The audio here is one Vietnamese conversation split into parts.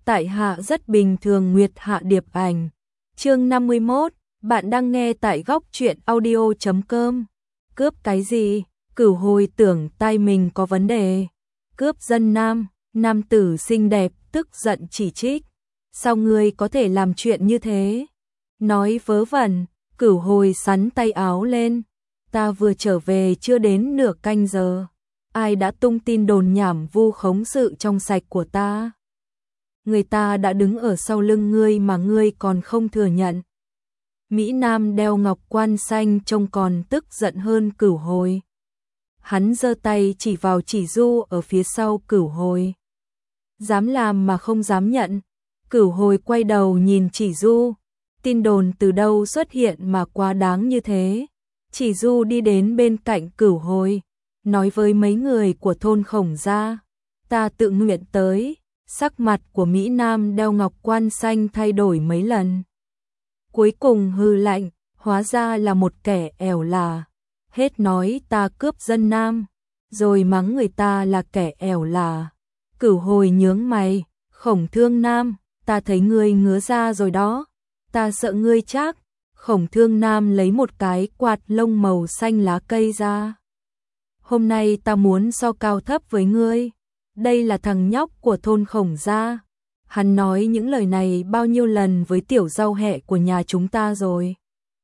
tại hạ rất bình thường. Nguyệt Hạ Điệp Ảnh. Chương 51, bạn đang nghe tại góc truyện audio.com. Cướp cái gì? Cửu Hồi tưởng tai mình có vấn đề. Cướp dân nam, nam tử xinh đẹp tức giận chỉ trích. Sao ngươi có thể làm chuyện như thế? Nói vớ vẩn, Cửu Hồi sắn tay áo lên. Ta vừa trở về chưa đến nửa canh giờ. Ai đã tung tin đồn nhảm vu khống sự trong sạch của ta? Người ta đã đứng ở sau lưng ngươi mà ngươi còn không thừa nhận. Mỹ Nam đeo ngọc quan xanh trông còn tức giận hơn Cửu Hồi. Hắn giơ tay chỉ vào Chỉ Du ở phía sau Cửu Hồi. Dám làm mà không dám nhận. Cửu Hồi quay đầu nhìn Chỉ Du. Tin đồn từ đâu xuất hiện mà quá đáng như thế? Chỉ Du đi đến bên cạnh Cửu Hồi, nói với mấy người của thôn Khổng gia, ta tự nguyện tới. Sắc mặt của Mỹ Nam đeo ngọc quan xanh thay đổi mấy lần. Cuối cùng hừ lạnh, hóa ra là một kẻ ẻo lả. Hết nói ta cướp dân nam, rồi mắng người ta là kẻ ẻo lả. Cửu Hồi nhướng mày, Khổng Thương Nam, ta thấy ngươi ngứa ra rồi đó, ta sợ ngươi chắc. Khổng Thương Nam lấy một cái quạt lông màu xanh lá cây ra. Hôm nay ta muốn so cao thấp với ngươi. Đây là thằng nhóc của thôn Khổng gia. Hắn nói những lời này bao nhiêu lần với tiểu rau hẹ của nhà chúng ta rồi.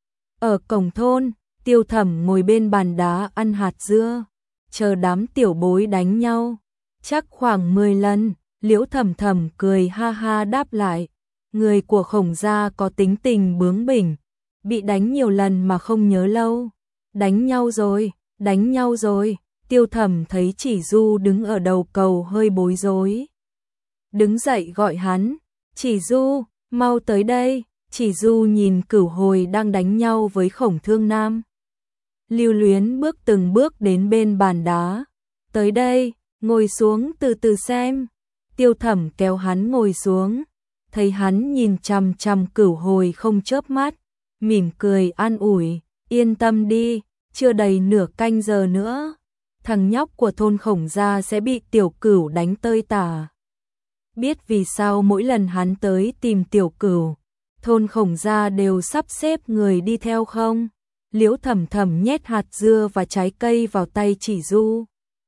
Ở cổng thôn, Tiêu Thẩm ngồi bên bàn đá ăn hạt dưa, chờ đám tiểu bối đánh nhau. Chắc khoảng 10 lần, Liễu Thẩm Thẩm cười ha ha đáp lại. Người của Khổng gia có tính tình bướng bỉnh, bị đánh nhiều lần mà không nhớ lâu. Đánh nhau rồi, đánh nhau rồi. Tiêu Thẩm thấy Chỉ Du đứng ở đầu cầu hơi bối rối. Đứng dậy gọi hắn, Chỉ Du, mau tới đây. Chỉ Du nhìn Cửu Hồi đang đánh nhau với Khổng Thương Nam. Lưu luyến bước từng bước đến bên bàn đá. Tới đây, ngồi xuống từ từ xem. Tiêu Thẩm kéo hắn ngồi xuống. Thấy hắn nhìn chằm chằm Cửu Hồi không chớp mắt, mỉm cười an ủi, yên tâm đi, chưa đầy nửa canh giờ nữa. Thằng nhóc của thôn Khổng gia sẽ bị Tiểu Cửu đánh tơi tả. Biết vì sao mỗi lần hắn tới tìm Tiểu Cửu, thôn Khổng gia đều sắp xếp người đi theo không? Liễu Thẩm Thẩm nhét hạt dưa và trái cây vào tay Chỉ Du.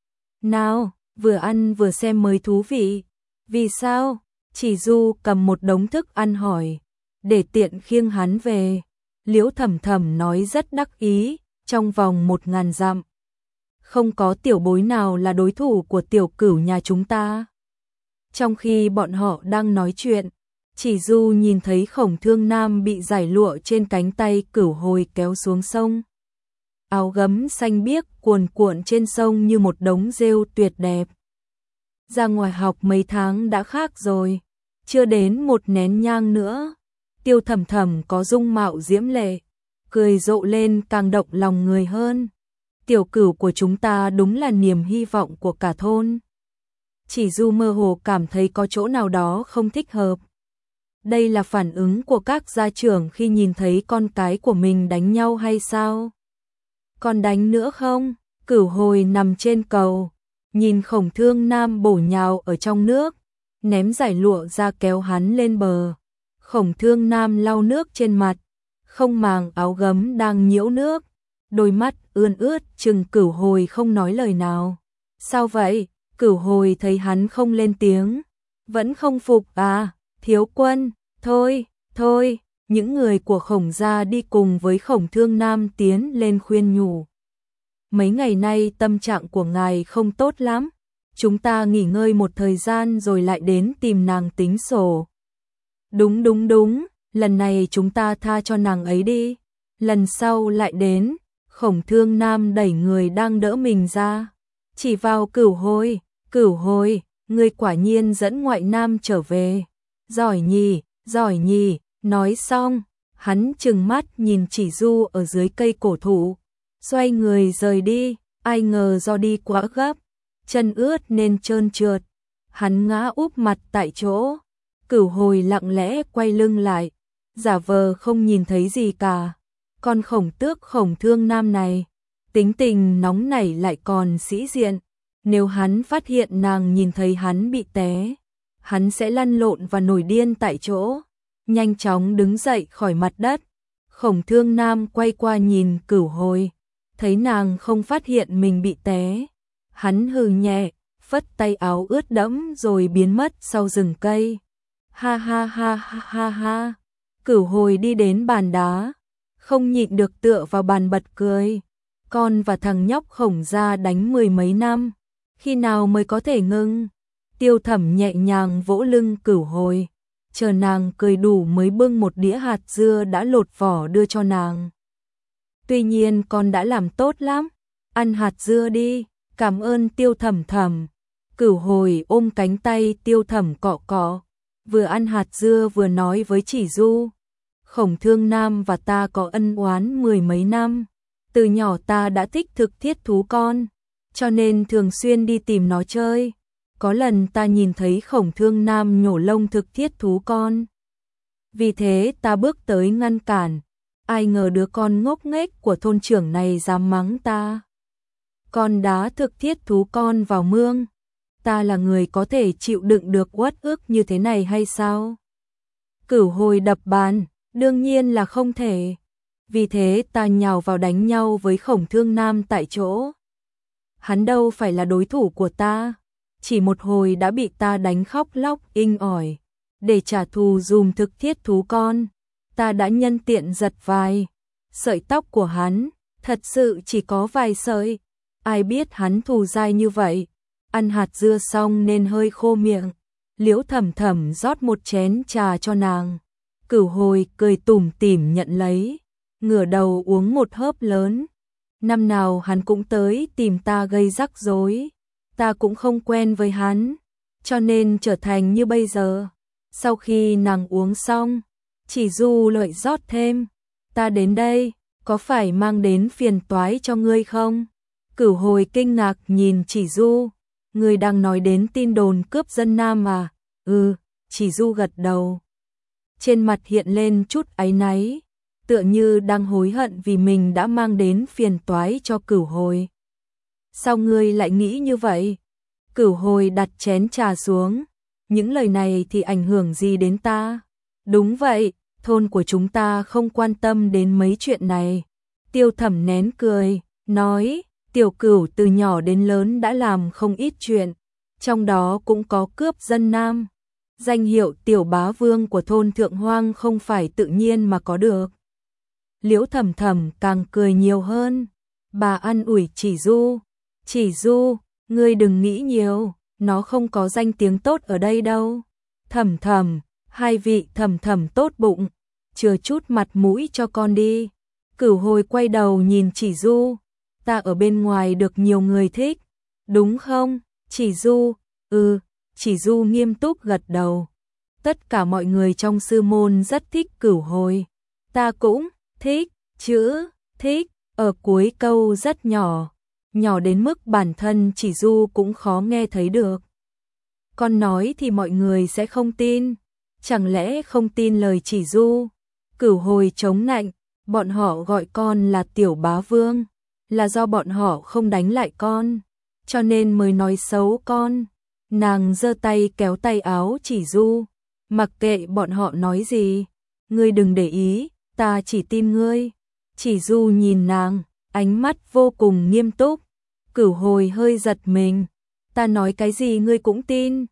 Nào, vừa ăn vừa xem mới thú vị. Vì sao? Chỉ Du cầm một đống thức ăn hỏi, để tiện khiêng hắn về. Liễu Thẩm Thẩm nói rất đắc ý, trong vòng 1000 dặm. Không có tiểu bối nào là đối thủ của Tiểu Cửu nhà chúng ta. Trong khi bọn họ đang nói chuyện, Chỉ Du nhìn thấy Khổng Thương Nam bị giải lụa trên cánh tay Cửu Hồi kéo xuống sông. Áo gấm xanh biếc cuồn cuộn trên sông như một đống rêu tuyệt đẹp. Ra ngoài học mấy tháng đã khác rồi, chưa đến 1 nén nhang nữa. Tiêu Thẩm Thẩm có dung mạo diễm lệ, cười rộ lên càng động lòng người hơn. Tiểu Cửu của chúng ta đúng là niềm hy vọng của cả thôn. Chỉ Du mơ hồ cảm thấy có chỗ nào đó không thích hợp. Đây là phản ứng của các gia trưởng khi nhìn thấy con cái của mình đánh nhau hay sao? Còn đánh nữa không? Cửu Hồi nằm trên cầu, nhìn Khổng Thương Nam bổ nhào ở trong nước, ném giải lụa ra kéo hắn lên bờ. Khổng Thương Nam lau nước trên mặt, không màng áo gấm đang nhiễu nước, đôi mắt ươn ướt chừng Cửu Hồi không nói lời nào. Sao vậy? Cửu Hồi thấy hắn không lên tiếng, vẫn không phục à? Thiếu quân, thôi, thôi. Những người của Khổng gia đi cùng với Khổng Thương Nam tiến lên khuyên nhủ. Mấy ngày nay tâm trạng của ngài không tốt lắm, chúng ta nghỉ ngơi một thời gian rồi lại đến tìm nàng tính sổ. Đúng đúng đúng, lần này chúng ta tha cho nàng ấy đi, lần sau lại đến. Khổng Thương Nam đẩy người đang đỡ mình ra, chỉ vào Cửu Hồi. Cửu Hồi, ngươi quả nhiên dẫn ngoại nam trở về. Giỏi nhỉ, giỏi nhỉ. Nói xong, hắn trừng mắt nhìn Chỉ Du ở dưới cây cổ thụ, xoay người rời đi. Ai ngờ do đi quá gấp, chân ướt nên trơn trượt, hắn ngã úp mặt tại chỗ. Cửu Hồi lặng lẽ quay lưng lại, giả vờ không nhìn thấy gì cả. Con Khổng Tước Khổng Thương Nam này, tính tình nóng nảy lại còn sĩ diện. Nếu hắn phát hiện nàng nhìn thấy hắn bị té, hắn sẽ lăn lộn và nổi điên tại chỗ. Nhanh chóng đứng dậy khỏi mặt đất. Khổng Thương Nam quay qua nhìn Cửu Hồi, thấy nàng không phát hiện mình bị té. Hắn hừ nhẹ, phất tay áo ướt đẫm rồi biến mất sau rừng cây. Ha ha ha ha ha ha. Cửu Hồi đi đến bàn đá, không nhịn được tựa vào bàn bật cười. Con và thằng nhóc Khổng gia đánh 10 mấy năm, khi nào mới có thể ngưng? Tiêu Thẩm nhẹ nhàng vỗ lưng Cửu Hồi, chờ nàng cười đủ mới bưng một đĩa hạt dưa đã lột vỏ đưa cho nàng. Tuy nhiên con đã làm tốt lắm, ăn hạt dưa đi, cảm ơn Tiêu Thẩm thẩm. Cửu Hồi ôm cánh tay Tiêu Thẩm cọ cọ, vừa ăn hạt dưa vừa nói với Chỉ Du. Khổng Thương Nam và ta có ân oán 10 mấy năm, từ nhỏ ta đã thích thực thiết thú con, cho nên thường xuyên đi tìm nó chơi. Có lần ta nhìn thấy Khổng Thương Nam nhổ lông thực thiết thú con, vì thế ta bước tới ngăn cản. Ai ngờ đứa con ngốc nghếch của thôn trưởng này dám mắng ta. Con đá thực thiết thú con vào mương. Ta là người có thể chịu đựng được uất ức như thế này hay sao? Cửu Hồi đập bàn, đương nhiên là không thể. Vì thế ta nhào vào đánh nhau với Khổng Thương Nam tại chỗ. Hắn đâu phải là đối thủ của ta, chỉ một hồi đã bị ta đánh khóc lóc inh ỏi. Để trả thù dùm thực thiết thú con, ta đã nhân tiện giật vài sợi tóc của hắn, thật sự chỉ có vài sợi. Ai biết hắn thù dai như vậy. Ăn hạt dưa xong nên hơi khô miệng. Liễu Thẩm Thẩm rót một chén trà cho nàng. Cửu Hồi cười tủm tỉm nhận lấy, ngửa đầu uống một hớp lớn. Năm nào hắn cũng tới tìm ta gây rắc rối, ta cũng không quen với hắn, cho nên trở thành như bây giờ. Sau khi nàng uống xong, Chỉ Du lại rót thêm, ta đến đây, có phải mang đến phiền toái cho ngươi không? Cửu Hồi kinh ngạc nhìn Chỉ Du, ngươi đang nói đến tin đồn cướp dân Nam à? Chỉ Du gật đầu. Trên mặt hiện lên chút áy náy, tựa như đang hối hận vì mình đã mang đến phiền toái cho Cửu Hồi. Sao ngươi lại nghĩ như vậy? Cửu Hồi đặt chén trà xuống, những lời này thì ảnh hưởng gì đến ta? Đúng vậy, thôn của chúng ta không quan tâm đến mấy chuyện này. Tiêu Thẩm nén cười, nói, Tiểu Cửu từ nhỏ đến lớn đã làm không ít chuyện, trong đó cũng có cướp dân Nam. Danh hiệu Tiểu Bá Vương của thôn Thượng Hoang không phải tự nhiên mà có được. Liễu Thẩm Thẩm càng cười nhiều hơn, bà an ủi Chỉ Du, ngươi đừng nghĩ nhiều, nó không có danh tiếng tốt ở đây đâu. Thẩm Thẩm, hai vị Thẩm Thẩm tốt bụng, chừa chút mặt mũi cho con đi. Cửu Hồi quay đầu nhìn Chỉ Du, ta ở bên ngoài được nhiều người thích, đúng không? Chỉ Du, Chỉ Du nghiêm túc gật đầu. Tất cả mọi người trong sư môn rất thích Cửu Hồi. Ta cũng thích, chữ thích ở cuối câu rất nhỏ, nhỏ đến mức bản thân Chỉ Du cũng khó nghe thấy được. Con nói thì mọi người sẽ không tin, chẳng lẽ không tin lời Chỉ Du? Cửu Hồi chống nạnh, bọn họ gọi con là Tiểu Bá Vương, là do bọn họ không đánh lại con, cho nên mới nói xấu con. Nàng giơ tay kéo tay áo Chỉ Du, mặc kệ bọn họ nói gì, ngươi đừng để ý, ta chỉ tin ngươi. Chỉ Du nhìn nàng, ánh mắt vô cùng nghiêm túc. Cửu Hồi hơi giật mình, ta nói cái gì ngươi cũng tin?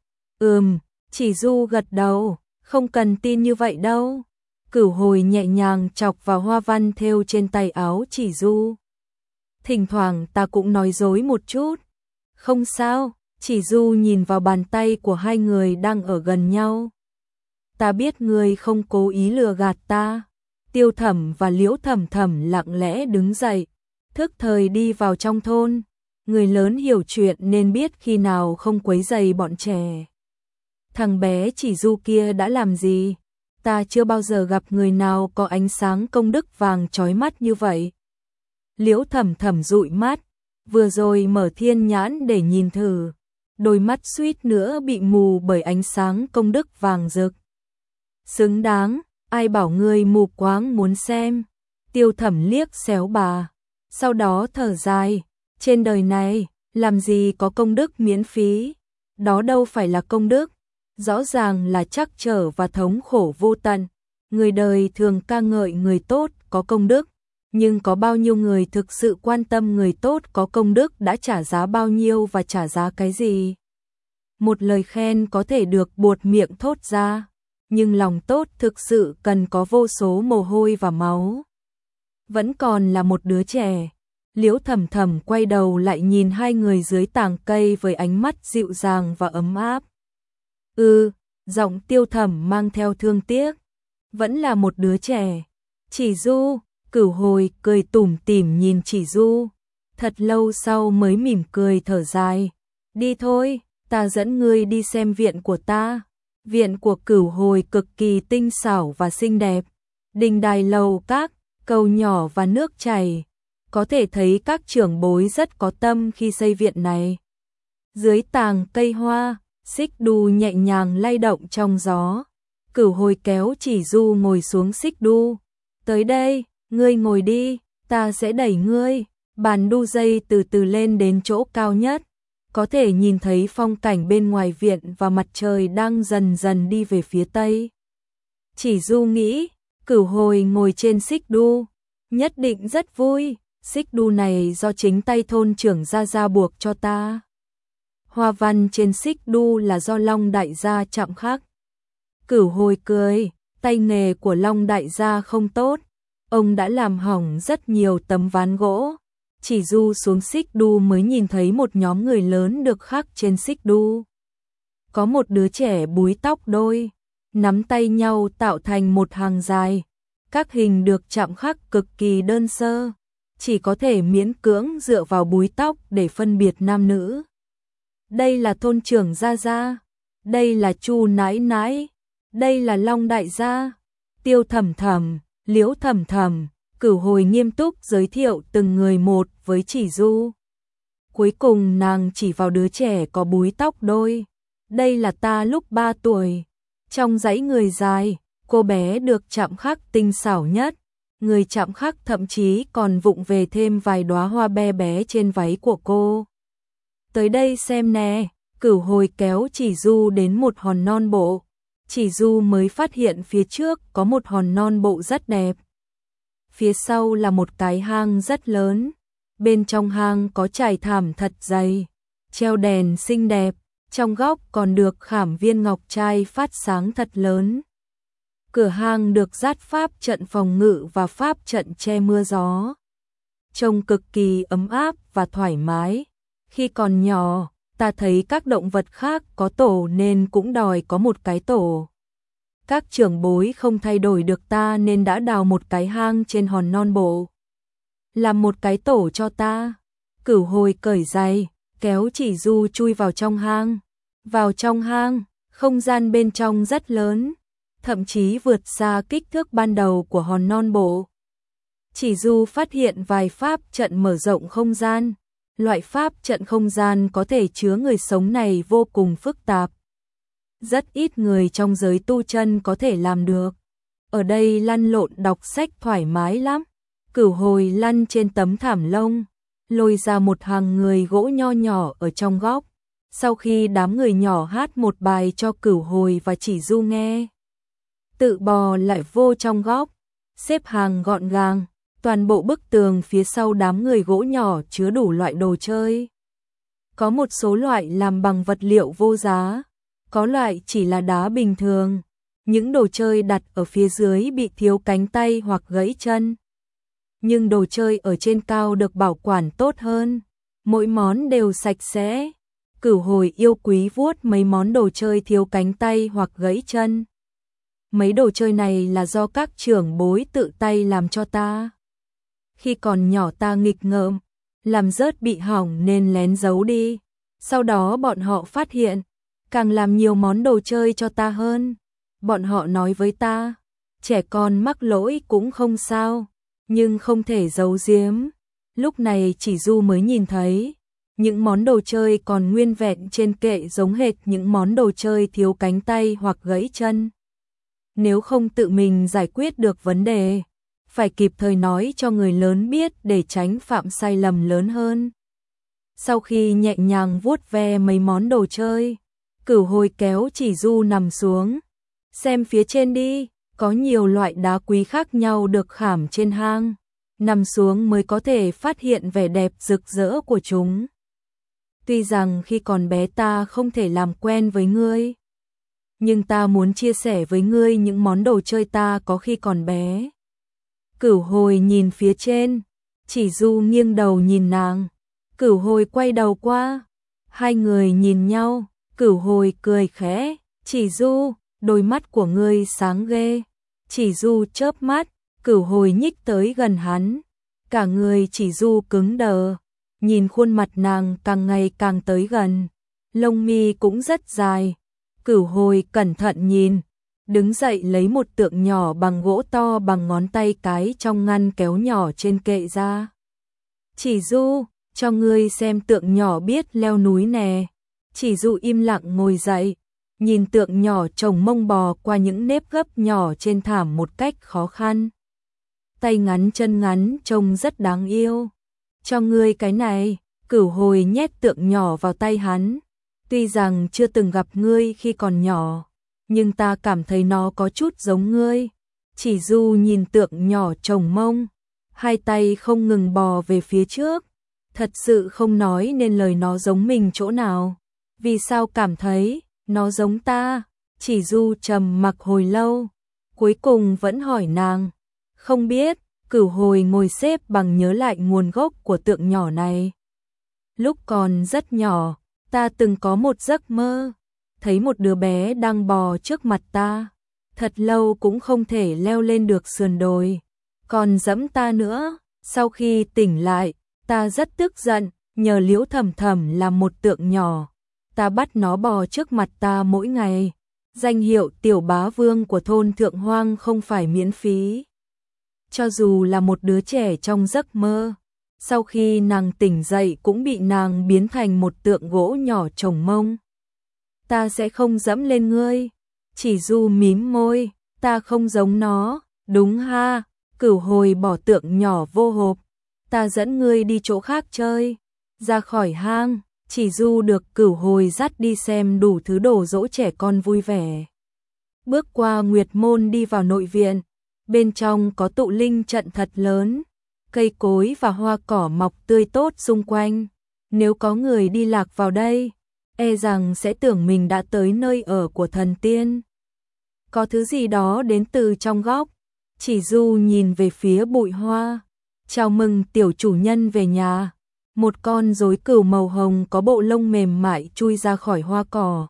Chỉ Du gật đầu, không cần tin như vậy đâu. Cửu Hồi nhẹ nhàng chọc vào hoa văn thêu trên tay áo Chỉ Du. Thỉnh thoảng ta cũng nói dối một chút. Không sao. Chỉ Du nhìn vào bàn tay của hai người đang ở gần nhau. Ta biết ngươi không cố ý lừa gạt ta. Tiêu Thẩm và Liễu Thẩm Thẩm lặng lẽ đứng dậy, thức thời đi vào trong thôn. Người lớn hiểu chuyện nên biết khi nào không quấy rầy bọn trẻ. Thằng bé Chỉ Du kia đã làm gì? Ta chưa bao giờ gặp người nào có ánh sáng công đức vàng chói mắt như vậy. Liễu Thẩm Thẩm dụi mắt, vừa rồi mở thiên nhãn để nhìn thử. Đôi mắt suýt nữa bị mù bởi ánh sáng công đức vàng rực. Xứng đáng, ai bảo ngươi mù quáng muốn xem. Tiêu Thẩm liếc xéo bà, sau đó thở dài, trên đời này, làm gì có công đức miễn phí, đó đâu phải là công đức. rõ ràng là trắc trở và thống khổ vô tận. Người đời thường ca ngợi người tốt có công đức, nhưng có bao nhiêu người thực sự quan tâm người tốt có công đức đã trả giá bao nhiêu và trả giá cái gì? Một lời khen có thể được buột miệng thốt ra, nhưng lòng tốt thực sự cần có vô số mồ hôi và máu. Vẫn còn là một đứa trẻ, Liễu Thầm Thầm quay đầu lại nhìn hai người dưới tàng cây với ánh mắt dịu dàng và ấm áp. Giọng Tiêu Thẩm mang theo thương tiếc. Vẫn là một đứa trẻ. Chỉ Du, Cửu Hồi cười tủm tỉm nhìn Chỉ Du. Thật lâu sau mới mỉm cười thở dài. Đi thôi, ta dẫn ngươi đi xem viện của ta. Viện của Cửu Hồi cực kỳ tinh xảo và xinh đẹp. Đình đài lầu các, cầu nhỏ và nước chảy. Có thể thấy các trưởng bối rất có tâm khi xây viện này. Dưới tàng cây hoa, xích đu nhẹ nhàng lay động trong gió. Cửu Hồi kéo Chỉ Du ngồi xuống xích đu. Tới đây, ngươi ngồi đi, ta sẽ đẩy ngươi. Bàn đu dây từ từ lên đến chỗ cao nhất. Có thể nhìn thấy phong cảnh bên ngoài viện và mặt trời đang dần dần đi về phía tây. Chỉ Du nghĩ, Cửu Hồi ngồi trên xích đu, nhất định rất vui. Xích đu này do chính tay thôn trưởng Gia buộc cho ta. Hoa văn trên xích đu là do Long đại gia chạm khắc. Cửu Hồi cười, tay nghề của Long đại gia không tốt, ông đã làm hỏng rất nhiều tấm ván gỗ. Chỉ Du xuống xích đu mới nhìn thấy một nhóm người lớn được khắc trên xích đu. Có một đứa trẻ búi tóc đôi, nắm tay nhau tạo thành một hàng dài. Các hình được chạm khắc cực kỳ đơn sơ, chỉ có thể miễn cưỡng dựa vào búi tóc để phân biệt nam nữ. Đây là thôn trưởng Gia, đây là Chu nãi nãi, đây là Long đại gia. Tiêu Thẩm Thẩm, Liễu Thầm Thầm, Cửu Hồi nghiêm túc giới thiệu từng người một với Chỉ Du. Cuối cùng nàng chỉ vào đứa trẻ có búi tóc đôi. Đây là ta lúc 3 tuổi. Trong dãy người dài, cô bé được chạm khắc tinh xảo nhất. Người chạm khắc thậm chí còn vụng về thêm vài đóa hoa bé bé trên váy của cô. Tới đây xem nè, Cửu Hồi kéo Chỉ Du đến một hòn non bộ. Chỉ Du mới phát hiện phía trước có một hòn non bộ rất đẹp. Phía sau là một cái hang rất lớn. Bên trong hang có trải thảm thật dày, treo đèn xinh đẹp, trong góc còn được khảm viên ngọc trai phát sáng thật lớn. Cửa hang được dát pháp trận phòng ngự và pháp trận che mưa gió. Trông cực kỳ ấm áp và thoải mái. Khi còn nhỏ, ta thấy các động vật khác có tổ nên cũng đòi có một cái tổ. Các trưởng bối không thay đổi được ta nên đã đào một cái hang trên hòn non bộ. Làm một cái tổ cho ta. Cửu Hồi cởi giày, kéo Chỉ Du chui vào trong hang. Vào trong hang, không gian bên trong rất lớn, thậm chí vượt xa kích thước ban đầu của hòn non bộ. Chỉ Du phát hiện vài pháp trận mở rộng không gian. Loại pháp trận không gian có thể chứa người sống này vô cùng phức tạp. Rất ít người trong giới tu chân có thể làm được. Ở đây lăn lộn đọc sách thoải mái lắm. Cửu Hồi lăn trên tấm thảm lông, lôi ra một hàng người gỗ nho nhỏ ở trong góc. Sau khi đám người nhỏ hát một bài cho Cửu Hồi và Chỉ Du nghe, tự bò lại vô trong góc, xếp hàng gọn gàng. Toàn bộ bức tường phía sau đám người gỗ nhỏ chứa đủ loại đồ chơi. Có một số loại làm bằng vật liệu vô giá, có loại chỉ là đá bình thường. Những đồ chơi đặt ở phía dưới bị thiếu cánh tay hoặc gãy chân. Nhưng đồ chơi ở trên cao được bảo quản tốt hơn, mỗi món đều sạch sẽ. Cửu Hồi yêu quý vuốt mấy món đồ chơi thiếu cánh tay hoặc gãy chân. Mấy đồ chơi này là do các trưởng bối tự tay làm cho ta. Khi còn nhỏ ta nghịch ngợm, làm rớt bị hỏng nên lén giấu đi. Sau đó bọn họ phát hiện, càng làm nhiều món đồ chơi cho ta hơn. Bọn họ nói với ta, trẻ con mắc lỗi cũng không sao, nhưng không thể giấu giếm. Lúc này Chỉ Du mới nhìn thấy, những món đồ chơi còn nguyên vẹn trên kệ giống hệt những món đồ chơi thiếu cánh tay hoặc gãy chân. Nếu không tự mình giải quyết được vấn đề, phải kịp thời nói cho người lớn biết để tránh phạm sai lầm lớn hơn. Sau khi nhẹ nhàng vuốt ve mấy món đồ chơi, Cửu Hồi kéo Chỉ Du nằm xuống. Xem phía trên đi, có nhiều loại đá quý khác nhau được khảm trên hang. Nằm xuống mới có thể phát hiện vẻ đẹp rực rỡ của chúng. Tuy rằng khi còn bé ta không thể làm quen với ngươi, nhưng ta muốn chia sẻ với ngươi những món đồ chơi ta có khi còn bé. Cửu Hồi nhìn phía trên, Chỉ Du nghiêng đầu nhìn nàng. Cửu Hồi quay đầu qua, hai người nhìn nhau, Cửu Hồi cười khẽ, Chỉ Du, đôi mắt của ngươi sáng ghê. Chỉ Du chớp mắt, Cửu Hồi nhích tới gần hắn, cả người Chỉ Du cứng đờ, nhìn khuôn mặt nàng càng ngày càng tới gần, lông mi cũng rất dài. Cửu Hồi cẩn thận nhìn, đứng dậy lấy một tượng nhỏ bằng gỗ to bằng ngón tay cái trong ngăn kéo nhỏ trên kệ ra. Chỉ Du, cho ngươi xem tượng nhỏ biết leo núi nè. Chỉ Du im lặng ngồi dậy, nhìn tượng nhỏ chồng mông bò qua những nếp gấp nhỏ trên thảm một cách khó khăn. Tay ngắn chân ngắn trông rất đáng yêu. Cho ngươi cái này. Cửu Hồi nhét tượng nhỏ vào tay hắn. Tuy rằng chưa từng gặp ngươi khi còn nhỏ, nhưng ta cảm thấy nó có chút giống ngươi. Chỉ Du nhìn tượng nhỏ chồng mông, hai tay không ngừng bò về phía trước. Thật sự không nói nên lời nó giống mình chỗ nào. Vì sao cảm thấy nó giống ta? Chỉ Du trầm mặc hồi lâu, cuối cùng vẫn hỏi nàng. Không biết. Cửu Hồi ngồi xếp bằng nhớ lại nguồn gốc của tượng nhỏ này. Lúc còn rất nhỏ, ta từng có một giấc mơ, thấy một đứa bé đang bò trước mặt ta, thật lâu cũng không thể leo lên được sườn đồi, còn giẫm ta nữa. Sau khi tỉnh lại, ta rất tức giận, nhờ Liễu Thầm Thầm làm một tượng nhỏ, ta bắt nó bò trước mặt ta mỗi ngày. Danh hiệu tiểu bá vương của thôn Thượng Hoang không phải miễn phí. Cho dù là một đứa trẻ trong giấc mơ, sau khi nàng tỉnh dậy cũng bị nàng biến thành một tượng gỗ nhỏ chồng mông. Ta sẽ không dẫm lên ngươi. Chỉ Du mím môi, ta không giống nó. Đúng ha. Cửu Hồi bỏ tượng nhỏ vô hộp, ta dẫn ngươi đi chỗ khác chơi. Ra khỏi hang, Chỉ Du được Cửu Hồi dắt đi xem đủ thứ đồ dỗ trẻ con vui vẻ. Bước qua Nguyệt Môn đi vào nội viện, bên trong có tụ linh trận thật lớn, cây cối và hoa cỏ mọc tươi tốt xung quanh. Nếu có người đi lạc vào đây, e rằng sẽ tưởng mình đã tới nơi ở của thần tiên. Có thứ gì đó đến từ trong góc. Chỉ Du nhìn về phía bụi hoa. Chào mừng tiểu chủ nhân về nhà. Một con rối cừu màu hồng có bộ lông mềm mại chui ra khỏi hoa cỏ,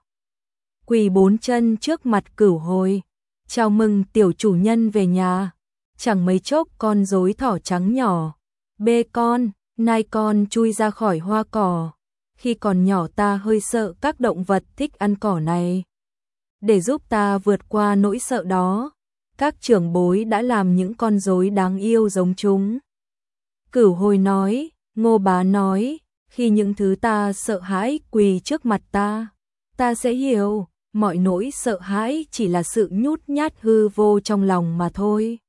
quỳ bốn chân trước mặt Cửu Hồi. Chào mừng tiểu chủ nhân về nhà. Chẳng mấy chốc con rối thỏ trắng nhỏ, bê con, nai con chui ra khỏi hoa cỏ. Khi còn nhỏ ta hơi sợ các động vật thích ăn cỏ này. Để giúp ta vượt qua nỗi sợ đó, các trưởng bối đã làm những con rối đáng yêu giống chúng. Cửu Hồi nói, Ngô bá nói, khi những thứ ta sợ hãi quỳ trước mặt ta sẽ hiểu. Mọi nỗi sợ hãi chỉ là sự nhút nhát hư vô trong lòng mà thôi.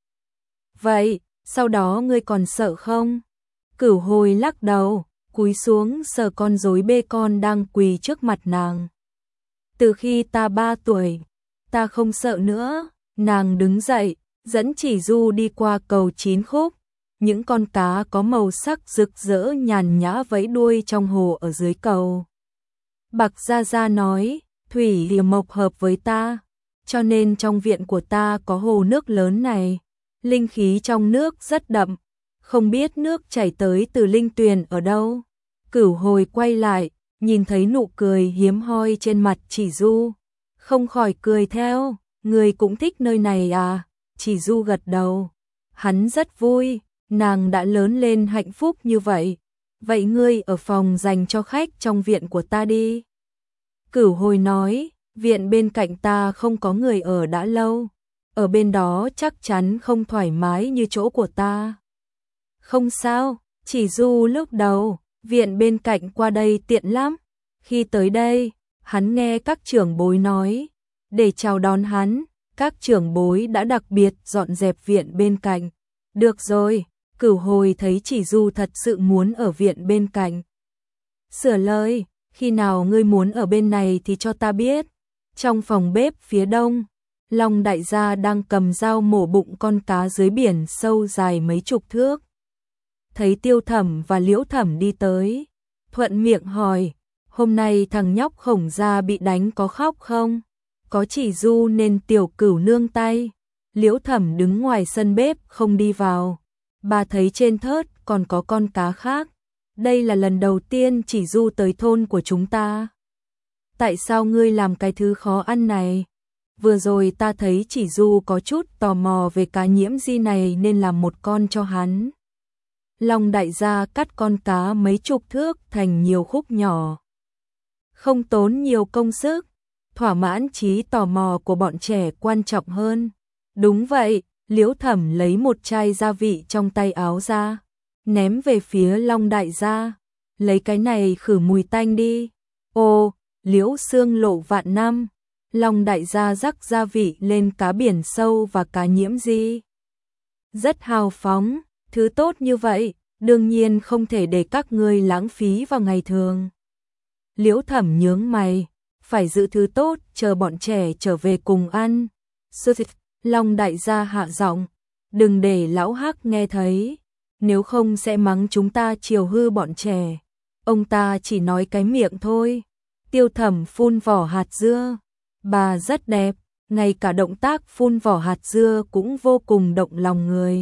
Vậy, sau đó ngươi còn sợ không? Cửu Hồi lắc đầu, cúi xuống sờ con rối bê con đang quỳ trước mặt nàng. Từ khi ta 3 tuổi, ta không sợ nữa. Nàng đứng dậy, dẫn Chỉ Du đi qua cầu 9 khúc. Những con cá có màu sắc rực rỡ nhàn nhã vẫy đuôi trong hồ ở dưới cầu. Bạc Gia Gia nói, thủy địa mộc hợp với ta, cho nên trong viện của ta có hồ nước lớn này. Linh khí trong nước rất đậm, không biết nước chảy tới từ linh tuyền ở đâu. Cửu Hồi quay lại, nhìn thấy nụ cười hiếm hoi trên mặt Chỉ Du, không khỏi cười theo. Người cũng thích nơi này à? Chỉ Du gật đầu, hắn rất vui, nàng đã lớn lên hạnh phúc như vậy. Vậy ngươi ở phòng dành cho khách trong viện của ta đi. Cửu Hồi nói, viện bên cạnh ta không có người ở đã lâu, ở bên đó chắc chắn không thoải mái như chỗ của ta. Không sao, Chỉ Du lúc đầu, viện bên cạnh qua đây tiện lắm. Khi tới đây, hắn nghe các trưởng bối nói, để chào đón hắn, các trưởng bối đã đặc biệt dọn dẹp viện bên cạnh. Được rồi, Cửu Hồi thấy Chỉ Du thật sự muốn ở viện bên cạnh. Sửa lời, khi nào ngươi muốn ở bên này thì cho ta biết. Trong phòng bếp phía đông, Long đại gia đang cầm dao mổ bụng con cá dưới biển sâu dài mấy chục thước. Thấy Tiêu Thẩm và Liễu Thẩm đi tới, thuận miệng hỏi, hôm nay thằng nhóc Khổng gia bị đánh có khóc không? Có chỉ du nên Tiểu Cửu nương tay. Liễu Thẩm đứng ngoài sân bếp không đi vào. Bà thấy trên thớt còn có con cá khác. Đây là lần đầu tiên chỉ du tới thôn của chúng ta. Tại sao ngươi làm cái thứ khó ăn này? Vừa rồi ta thấy chỉ du có chút tò mò về cá nhiễm di này nên làm một con cho hắn. Long đại gia cắt con cá mấy chục thước thành nhiều khúc nhỏ. Không tốn nhiều công sức, thỏa mãn trí tò mò của bọn trẻ quan trọng hơn. Đúng vậy, Liễu Thẩm lấy một chai gia vị trong tay áo ra, ném về phía Long đại gia. Lấy cái này khử mùi tanh đi. Ô, Liễu Xương lộ vạn năm. Long đại gia rắc gia vị lên cá biển sâu và cá nhiễm di. Rất hào phóng, thứ tốt như vậy, đương nhiên không thể để các ngươi lãng phí vào ngày thường. Liễu Thẩm nhướng mày, phải giữ thứ tốt, chờ bọn trẻ trở về cùng ăn. Long đại gia hạ giọng, đừng để lão Hắc nghe thấy, nếu không sẽ mắng chúng ta chiều hư bọn trẻ. Ông ta chỉ nói cái miệng thôi. Tiêu Thẩm phun vỏ hạt dưa, bà rất đẹp, ngay cả động tác phun vỏ hạt dưa cũng vô cùng động lòng người.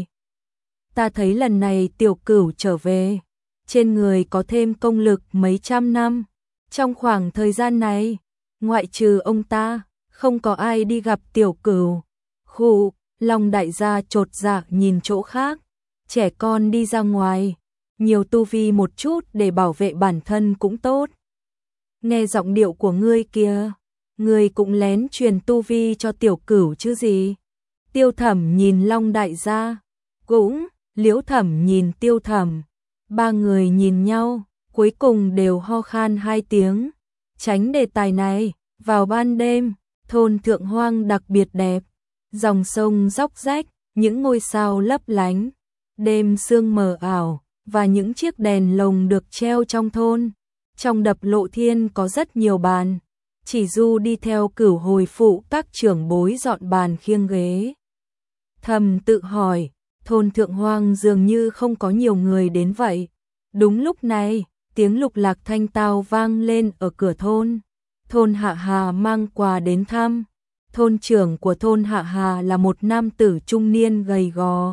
Ta thấy lần này Tiểu Cửu trở về, trên người có thêm công lực mấy trăm năm. Trong khoảng thời gian này, ngoại trừ ông ta, không có ai đi gặp Tiểu Cửu. Khụ, Long đại gia chột dạ nhìn chỗ khác. Trẻ con đi ra ngoài, nhiều tu vi một chút để bảo vệ bản thân cũng tốt. Nghe giọng điệu của ngươi kìa, ngươi cũng lén truyền tu vi cho Tiểu Cửu chứ gì? Tiêu Thẩm nhìn Long đại gia, cũng, Liễu Thẩm nhìn Tiêu Thẩm. Ba người nhìn nhau, cuối cùng đều ho khan hai tiếng. Tránh đề tài này, vào ban đêm, thôn Thượng Hoang đặc biệt đẹp. Dòng sông róc rách, những ngôi sao lấp lánh, đêm sương mờ ảo, và những chiếc đèn lồng được treo trong thôn. Trong đập Lộ Thiên có rất nhiều bàn. Chỉ du đi theo Cửu hồi phụ các trưởng bối dọn bàn khiêng ghế. Thầm tự hỏi, thôn Thượng Hoang dường như không có nhiều người đến vậy. Đúng lúc này, tiếng lục lạc thanh tao vang lên ở cửa thôn. Thôn Hạ Hà mang quà đến thăm. Thôn trưởng của thôn Hạ Hà là một nam tử trung niên gầy gò.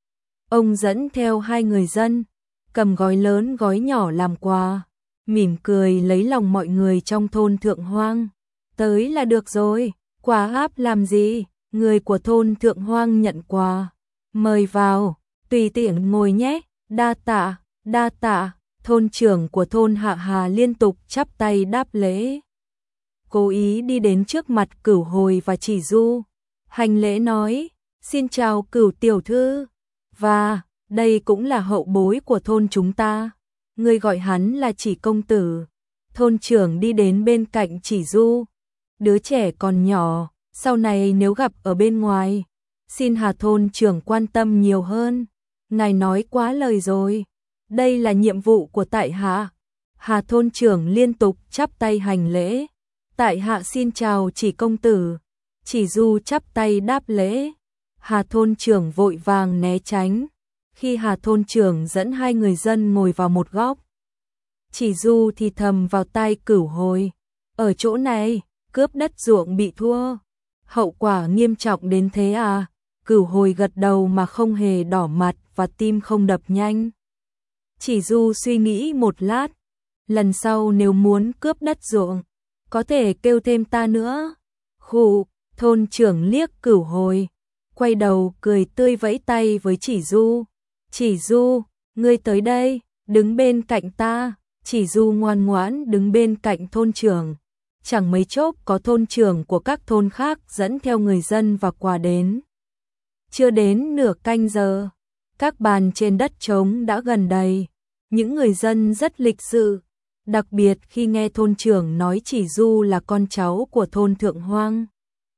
Ông dẫn theo hai người dân, cầm gói lớn gói nhỏ làm quà, mỉm cười lấy lòng mọi người trong thôn Thượng Hoang. Tới là được rồi, quà áp làm gì, người của thôn Thượng Hoang nhận quà. Mời vào, tùy tiện ngồi nhé, đa tạ, đa tạ. Thôn trưởng của thôn Hạ Hà liên tục chắp tay đáp lễ. Cố ý đi đến trước mặt Cửu hồi và Chỉ Du, hành lễ nói, xin chào Cửu tiểu thư, và đây cũng là hậu bối của thôn chúng ta, người gọi hắn là Chỉ công tử. Thôn trưởng đi đến bên cạnh Chỉ Du, đứa trẻ còn nhỏ, sau này nếu gặp ở bên ngoài, xin Hà thôn trưởng quan tâm nhiều hơn, ngài nói quá lời rồi, đây là nhiệm vụ của tại hạ. Hà thôn trưởng liên tục chắp tay hành lễ. Tại hạ xin chào Chỉ công tử. Chỉ Du chắp tay đáp lễ. Hà thôn trưởng vội vàng né tránh. Khi Hà thôn trưởng dẫn hai người dân ngồi vào một góc, Chỉ Du thì thầm vào tai Cửu hồi, ở chỗ này, cướp đất ruộng bị thua. Hậu quả nghiêm trọng đến thế à? Cửu hồi gật đầu mà không hề đỏ mặt và tim không đập nhanh. Chỉ Du suy nghĩ một lát, lần sau nếu muốn cướp đất ruộng, có thể kêu thêm ta nữa. Khụ, thôn trưởng liếc Cửu hồi, quay đầu cười tươi vẫy tay với Chỉ Du. Chỉ Du, ngươi tới đây, đứng bên cạnh ta. Chỉ Du ngoan ngoãn đứng bên cạnh thôn trưởng. Chẳng mấy chốc có thôn trưởng của các thôn khác dẫn theo người dân và quà đến. Chưa đến nửa canh giờ, các bàn trên đất trống đã gần đầy. Những người dân rất lịch sự, đặc biệt khi nghe thôn trưởng nói Chỉ Du là con cháu của thôn Thượng Hoang.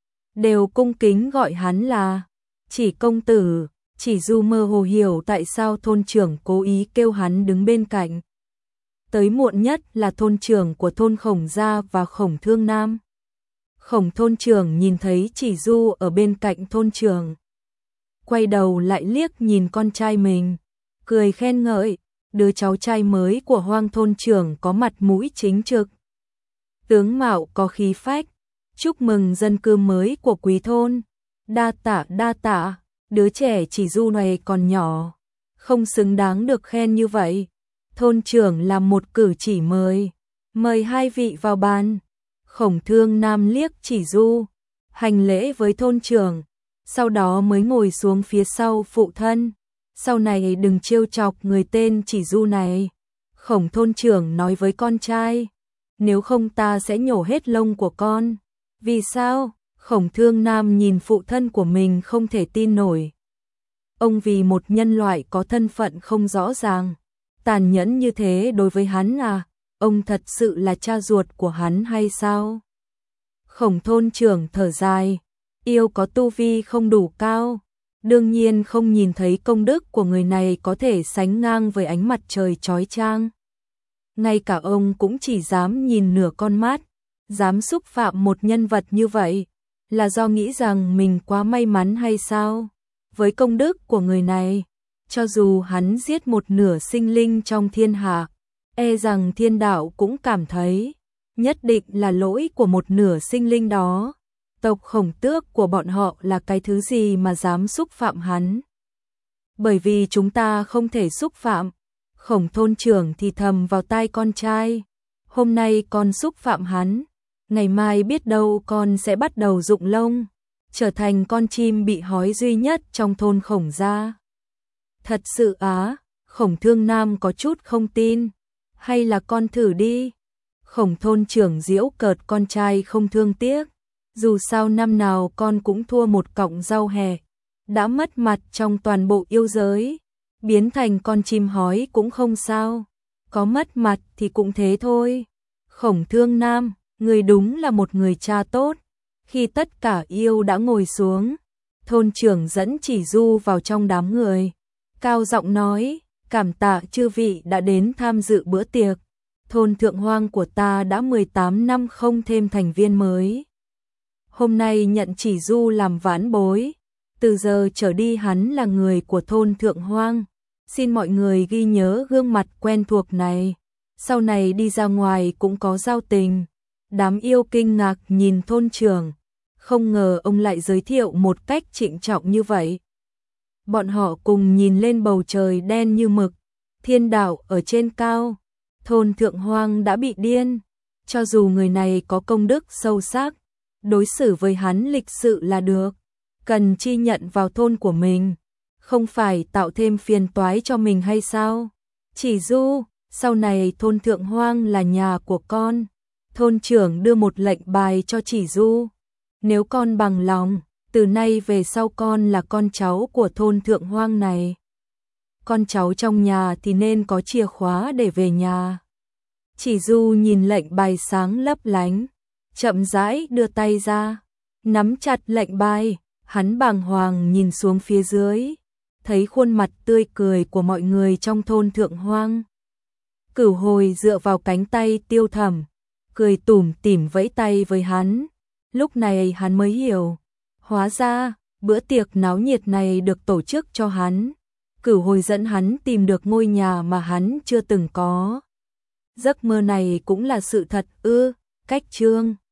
Đều cung kính gọi hắn là Chỉ công tử. Chỉ Du mơ hồ hiểu tại sao thôn trưởng cố ý kêu hắn đứng bên cạnh. tới muộn nhất là thôn trưởng của thôn Khổng Gia và Khổng Thương Nam. Khổng thôn trưởng nhìn thấy Chỉ Du ở bên cạnh thôn trưởng, quay đầu lại liếc nhìn con trai mình, cười khen ngợi, đứa cháu trai mới của Hoang thôn trưởng có mặt mũi chính trực, tướng mạo có khí phách, chúc mừng dân cư mới của quý thôn. Đa tạ, đứa trẻ Chỉ Du này còn nhỏ, không xứng đáng được khen như vậy. Thôn trưởng làm một cử chỉ mời hai vị vào bàn. Khổng Thương Nam liếc Chỉ Du, hành lễ với thôn trưởng, sau đó mới ngồi xuống phía sau phụ thân. Sau này đừng trêu chọc người tên Chỉ Du này. Khổng thôn trưởng nói với con trai, nếu không ta sẽ nhổ hết lông của con. Vì sao? Khổng Thương Nam nhìn phụ thân của mình không thể tin nổi. Ông vì một nhân loại có thân phận không rõ ràng, tàn nhẫn như thế đối với hắn à? Ông thật sự là cha ruột của hắn hay sao? Khổng thôn trưởng thở dài, yêu có tu vi không đủ cao, đương nhiên không nhìn thấy công đức của người này có thể sánh ngang với ánh mặt trời chói chang. Ngay cả ông cũng chỉ dám nhìn nửa con mắt, dám xúc phạm một nhân vật như vậy, là do nghĩ rằng mình quá may mắn hay sao? Với công đức của người này, cho dù hắn giết một nửa sinh linh trong thiên hạ, e rằng thiên đạo cũng cảm thấy nhất định là lỗi của một nửa sinh linh đó. Tộc Khổng Tước của bọn họ là cái thứ gì mà dám xúc phạm hắn? Bởi vì chúng ta không thể xúc phạm. Khổng thôn trưởng thì thầm vào tai con trai, hôm nay con xúc phạm hắn, ngày mai biết đâu con sẽ bắt đầu rụng lông, trở thành con chim bị hói duy nhất trong thôn Khổng Gia. Thật sự á? Khổng Thương Nam có chút không tin. Hay là con thử đi? Khổng thôn trưởng giễu cợt con trai không thương tiếc. Dù sao năm nào con cũng thua một cọng rau hẹ, đã mất mặt trong toàn bộ yêu giới, biến thành con chim hói cũng không sao, có mất mặt thì cũng thế thôi. Khổng Thương Nam, người đúng là một người cha tốt. Khi tất cả yêu đã ngồi xuống, thôn trưởng dẫn Chỉ Du vào trong đám người, cao giọng nói, cảm tạ chư vị đã đến tham dự bữa tiệc. Thôn Thượng Hoang của ta đã 18 năm không thêm thành viên mới. Hôm nay nhận Chỉ Du làm vãn bối, từ giờ trở đi hắn là người của thôn Thượng Hoang. Xin mọi người ghi nhớ gương mặt quen thuộc này, sau này đi ra ngoài cũng có giao tình. Đám yêu kinh ngạc nhìn thôn trưởng, không ngờ ông lại giới thiệu một cách trịnh trọng như vậy. Bọn họ cùng nhìn lên bầu trời đen như mực, thiên đạo ở trên cao. Thôn Thượng Hoang đã bị điên, cho dù người này có công đức sâu sắc, đối xử với hắn lịch sự là được, cần chi nhận vào thôn của mình, không phải tạo thêm phiền toái cho mình hay sao? Chỉ Du, sau này thôn Thượng Hoang là nhà của con. Thôn trưởng đưa một lệnh bài cho Chỉ Du. Nếu con bằng lòng, từ nay về sau con là con cháu của thôn Thượng Hoang này. Con cháu trong nhà thì nên có chìa khóa để về nhà. Chỉ Du nhìn lệnh bài sáng lấp lánh, chậm rãi đưa tay ra, nắm chặt lệnh bài, hắn bàng hoàng nhìn xuống phía dưới, thấy khuôn mặt tươi cười của mọi người trong thôn Thượng Hoang. Cửu Hồi dựa vào cánh tay Tiêu Thẩm, cười tủm tỉm vẫy tay với hắn. Lúc này hắn mới hiểu, hóa ra bữa tiệc náo nhiệt này được tổ chức cho hắn. Cửu Hồi dẫn hắn tìm được ngôi nhà mà hắn chưa từng có. Giấc mơ này cũng là sự thật ư? Cách chương